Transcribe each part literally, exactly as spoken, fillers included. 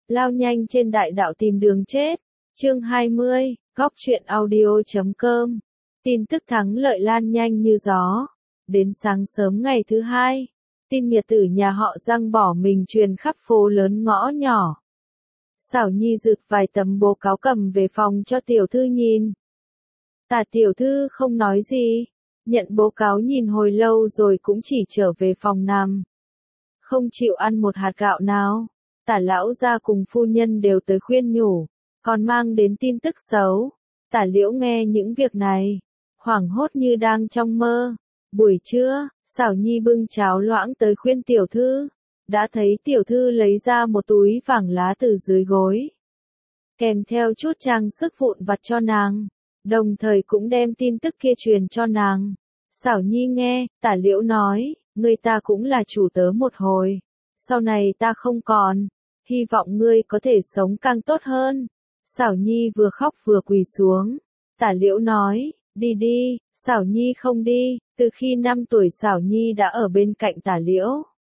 lao nhanh trên đại đạo tìm đường chết. Chương hai mươi, góc truyện audio chấm com. Tin tức thắng lợi lan nhanh như gió. Đến sáng sớm ngày thứ hai, tin nghiệt tử nhà họ Giang bỏ mình truyền khắp phố lớn ngõ nhỏ. Xảo Nhi rực vài tấm bố cáo cầm về phòng cho tiểu thư nhìn. Tả tiểu thư không nói gì, nhận bố cáo nhìn hồi lâu rồi cũng chỉ trở về phòng nằm. Không chịu ăn một hạt gạo nào. Tả lão gia cùng phu nhân đều tới khuyên nhủ, còn mang đến tin tức xấu. Tả Liễu nghe những việc này, hoảng hốt như đang trong mơ. Buổi trưa, Xảo Nhi bưng cháo loãng tới khuyên tiểu thư, đã thấy tiểu thư lấy ra một túi vàng lá từ dưới gối, kèm theo chút trang sức vụn vặt cho nàng, đồng thời cũng đem tin tức kia truyền cho nàng. Xảo Nhi nghe, Tả Liễu nói, ngươi ta cũng là chủ tớ một hồi, sau này ta không còn, hy vọng ngươi có thể sống càng tốt hơn. Xảo Nhi vừa khóc vừa quỳ xuống. Tả Liễu nói, đi đi. Xảo Nhi không đi. Từ khi năm tuổi Xảo Nhi đã ở bên cạnh Tả Liễu.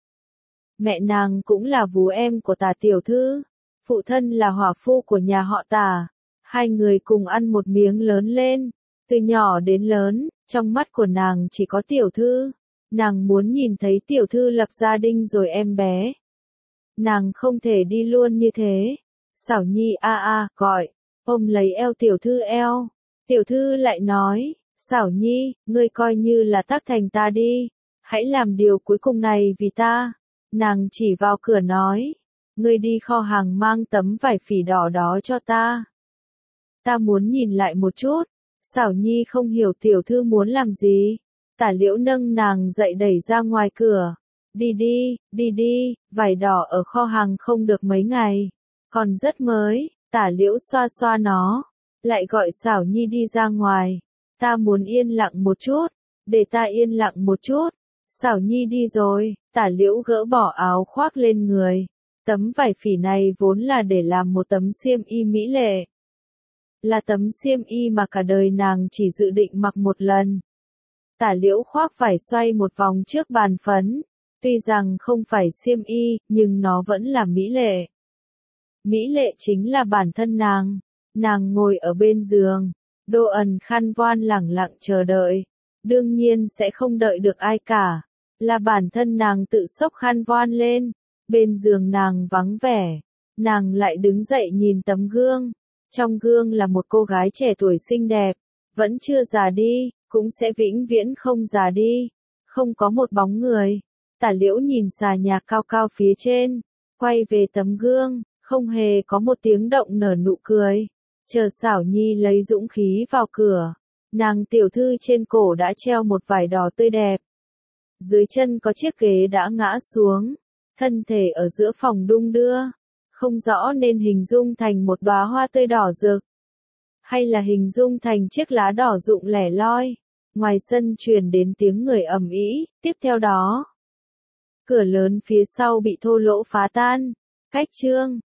Mẹ nàng cũng là vú em của Tả tiểu thư, phụ thân là hỏa phu của nhà họ Tả. Hai người cùng ăn một miếng lớn lên. Từ nhỏ đến lớn, trong mắt của nàng chỉ có tiểu thư. Nàng muốn nhìn thấy tiểu thư lập gia đình rồi em bé. Nàng không thể đi luôn như thế. Xảo Nhi a a gọi, ôm lấy eo tiểu thư eo. Tiểu thư lại nói, Xảo Nhi, ngươi coi như là tác thành ta đi, hãy làm điều cuối cùng này vì ta. Nàng chỉ vào cửa nói, ngươi đi kho hàng mang tấm vải phỉ đỏ đó cho ta. Ta muốn nhìn lại một chút. Xảo Nhi không hiểu tiểu thư muốn làm gì. Tả Liễu nâng nàng dậy đẩy ra ngoài cửa. Đi đi, đi đi, vải đỏ ở kho hàng không được mấy ngày, còn rất mới. Tả Liễu xoa xoa nó, lại gọi Xảo Nhi đi ra ngoài. Ta muốn yên lặng một chút, để ta yên lặng một chút. Xảo Nhi đi rồi, Tả Liễu gỡ bỏ áo khoác lên người. Tấm vải phỉ này vốn là để làm một tấm xiêm y mỹ lệ. Là tấm xiêm y mà cả đời nàng chỉ dự định mặc một lần. Tả Liễu khoác vải xoay một vòng trước bàn phấn. Tuy rằng không phải xiêm y, nhưng nó vẫn là mỹ lệ. Mỹ lệ chính là bản thân nàng. Nàng ngồi ở bên giường, Đô Ẩn khăn voan lẳng lặng chờ đợi. Đương nhiên sẽ không đợi được ai cả. Là bản thân nàng tự xốc khăn voan lên. Bên giường nàng vắng vẻ. Nàng lại đứng dậy nhìn tấm gương. Trong gương là một cô gái trẻ tuổi xinh đẹp. Vẫn chưa già đi, cũng sẽ vĩnh viễn không già đi. Không có một bóng người. Tả Liễu nhìn xà nhà cao cao phía trên, quay về tấm gương, không hề có một tiếng động nở nụ cười. Chờ Xảo Nhi lấy dũng khí vào cửa, nàng tiểu thư trên cổ đã treo một vải đỏ tươi đẹp. Dưới chân có chiếc ghế đã ngã xuống, thân thể ở giữa phòng đung đưa, không rõ nên hình dung thành một đóa hoa tươi đỏ rực, hay là hình dung thành chiếc lá đỏ rụng lẻ loi. Ngoài sân truyền đến tiếng người ầm ĩ, tiếp theo đó cửa lớn phía sau bị thô lỗ phá tan. Cách chương